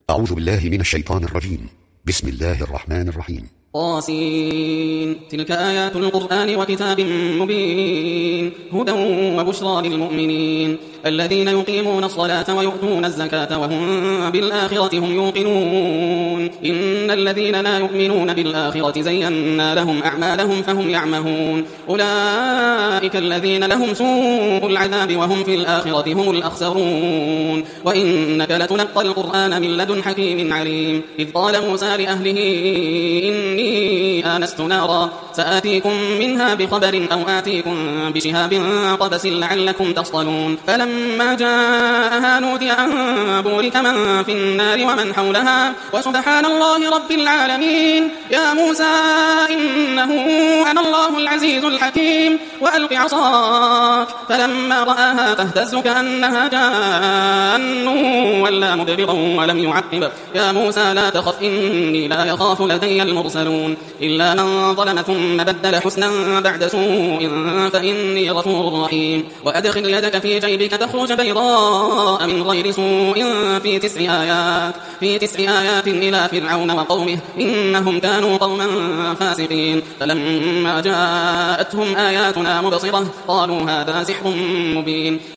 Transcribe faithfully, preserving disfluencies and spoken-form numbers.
أعوذ بالله من الشيطان الرجيم. بسم الله الرحمن الرحيم. طاسين. تلك آيات القرآن وكتاب مبين هدى وبشرى للمؤمنين الذين يقيمون الصلاة ويؤتون الزكاة وهم بالآخرة هم يوقنون إن الذين لا يؤمنون بالآخرة زينا لهم أعمالهم فهم يعمهون أولئك الذين لهم سوء العذاب وهم في الآخرة هم الأخسرون وإنك لتلقى القرآن من لدن حكيم عليم إذ قال موسى لأهله إني آنست نارا سآتيكم منها بخبر أو آتيكم بشهاب قبس لعلكم تصطلون فلما جاءها نودي أن بورك من في النار ومن حولها وسبحان الله رب العالمين يا موسى إنه أنا الله العزيز الحكيم وألق عصاك فلما رآها تهتز كأنها جان ولا مدبرا ولم يعقب يا موسى لا تخف إني لا يخاف لدي المرسلون إلا من ظلم ثم بدل حسنا بعد سوء فإني غفور رحيم وأدخل يدك في جيبك تخرج بيضاء من غير سوء في تسع آيات في تسع آيات إلى فرعون وقومه إنهم كانوا قوما فاسقين فلما جاءتهم آياتنا مبصرة قالوا هذا سحر مبين